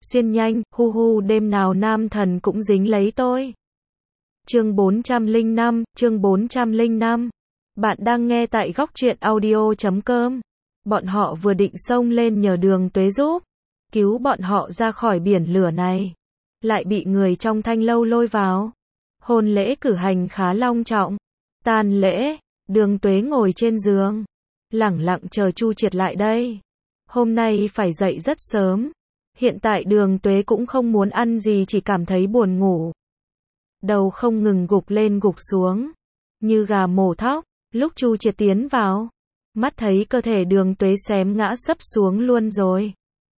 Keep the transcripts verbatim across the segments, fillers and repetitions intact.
xuyên nhanh, hu hu đêm nào nam thần cũng dính lấy tôi. Chương bốn trăm lẻ năm, chương bốn trăm lẻ năm. Bạn đang nghe tại góc truyện audio chấm com. Bọn họ vừa định xông lên nhờ Đường Tuế giúp cứu bọn họ ra khỏi biển lửa này, lại bị người trong Thanh lâu lôi vào. Hôn lễ cử hành khá long trọng. Tàn lễ, Đường Tuế ngồi trên giường, lẳng lặng chờ Chu Triệt lại đây. Hôm nay phải dậy rất sớm. Hiện tại Đường Tuế cũng không muốn ăn gì, chỉ cảm thấy buồn ngủ. Đầu không ngừng gục lên gục xuống, như gà mổ thóc. Lúc Chu Triệt tiến vào, mắt thấy cơ thể Đường Tuế xém ngã sấp xuống luôn rồi.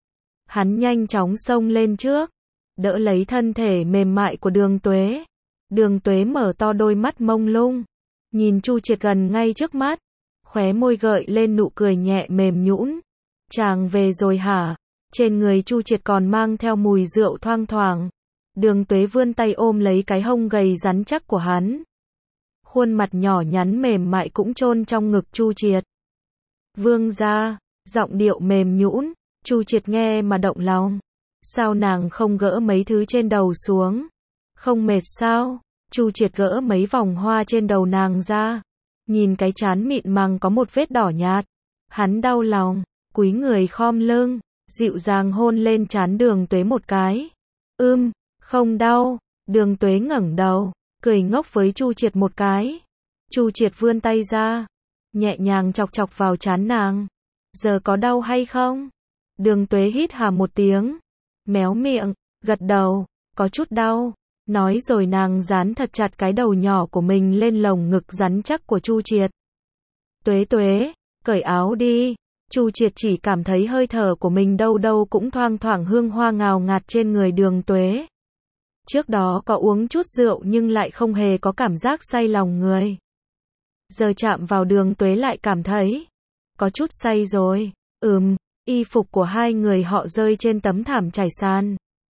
Hắn nhanh chóng xông lên trước, đỡ lấy thân thể mềm mại của Đường Tuế. Đường Tuế mở to đôi mắt mông lung, nhìn Chu Triệt gần ngay trước mắt, khóe môi gợi lên nụ cười nhẹ mềm nhũn. Chàng về rồi hả? Trên người Chu Triệt còn mang theo mùi rượu thoang thoảng. Đường Tuế vươn tay ôm lấy cái hông gầy rắn chắc của hắn. Khuôn mặt nhỏ nhắn mềm mại cũng chôn trong ngực Chu Triệt. Vương gia, giọng điệu mềm nhũn. Chu Triệt nghe mà động lòng. Sao nàng không gỡ mấy thứ trên đầu xuống? Không mệt sao? Chu Triệt gỡ mấy vòng hoa trên đầu nàng ra. Nhìn cái trán mịn màng có một vết đỏ nhạt. Hắn đau lòng, cúi người khom lưng, dịu dàng hôn lên trán Đường Tuế một cái. Ưm, không đau. Đường Tuế ngẩng đầu, cười ngốc với Chu Triệt một cái. Chu Triệt vươn tay ra, nhẹ nhàng chọc chọc vào trán nàng. Giờ có đau hay không? Đường Tuế hít hà một tiếng, méo miệng, gật đầu, có chút đau. Nói rồi nàng dán thật chặt cái đầu nhỏ của mình lên lồng ngực rắn chắc của Chu Triệt. Tuế Tuế, cởi áo đi. Chu Triệt chỉ cảm thấy hơi thở của mình đâu đâu cũng thoang thoảng hương hoa ngào ngạt trên người Đường Tuế. Trước đó có uống chút rượu nhưng lại không hề có cảm giác say lòng người. Giờ chạm vào Đường Tuế lại cảm thấy có chút say rồi. Ừm, y phục của hai người họ rơi trên tấm thảm trải sàn.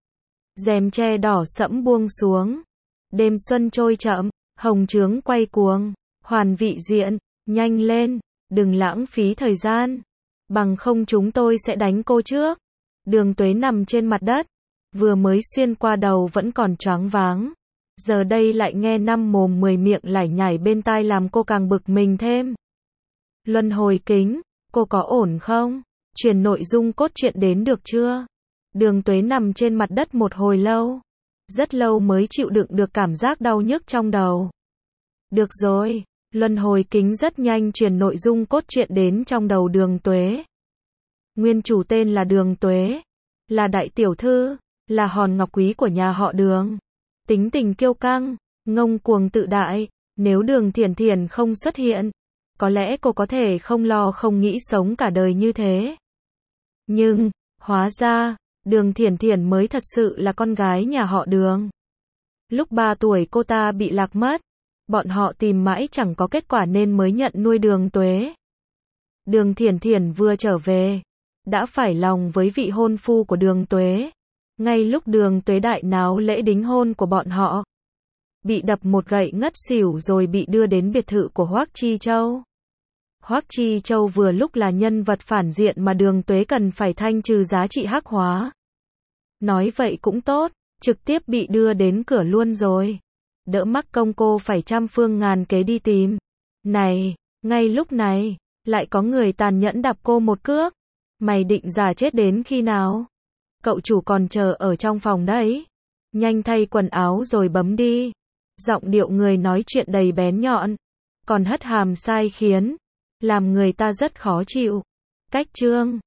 Rèm tre đỏ sẫm buông xuống. Đêm xuân trôi chậm, hồng trướng quay cuồng, hoàn vị diện, nhanh lên, đừng lãng phí thời gian. Bằng không chúng tôi sẽ đánh cô trước. Đường Tuế nằm trên mặt đất, vừa mới xuyên qua đầu vẫn còn choáng váng. Giờ đây lại nghe năm mồm mười miệng lải nhải bên tai làm cô càng bực mình thêm. Luân hồi kính, cô có ổn không? Truyền nội dung cốt truyện đến được chưa? Đường Tuế nằm trên mặt đất một hồi lâu. Rất lâu mới chịu đựng được cảm giác đau nhức trong đầu. Được rồi, luân hồi kính rất nhanh truyền nội dung cốt truyện đến trong đầu Đường Tuế. Nguyên chủ tên là Đường Tuế, là đại tiểu thư, là hòn ngọc quý của nhà họ Đường. Tính tình kiêu căng, ngông cuồng tự đại. Nếu Đường Thiển Thiển không xuất hiện, có lẽ cô có thể không lo không nghĩ sống cả đời như thế. Nhưng, hóa ra, Đường Thiển Thiển mới thật sự là con gái nhà họ Đường. Lúc ba tuổi cô ta bị lạc mất. Bọn họ tìm mãi chẳng có kết quả nên mới nhận nuôi Đường Tuế. Đường Thiển Thiển vừa trở về, đã phải lòng với vị hôn phu của Đường Tuế. Ngay lúc Đường Tuế đại náo lễ đính hôn của bọn họ, bị đập một gậy ngất xỉu rồi bị đưa đến biệt thự của Hoắc Chi Châu. Hoắc Chi Châu vừa lúc là nhân vật phản diện mà Đường Tuế cần phải thanh trừ giá trị hắc hóa. Nói vậy cũng tốt, trực tiếp bị đưa đến cửa luôn rồi. Đỡ mắc công cô phải trăm phương ngàn kế đi tìm. Này, ngay lúc này, lại có người tàn nhẫn đạp cô một cước. Mày định giả chết đến khi nào? Cậu chủ còn chờ ở trong phòng đấy. Nhanh thay quần áo rồi bấm đi. Giọng điệu người nói chuyện đầy bén nhọn, còn hất hàm sai khiến, làm người ta rất khó chịu. Cách chương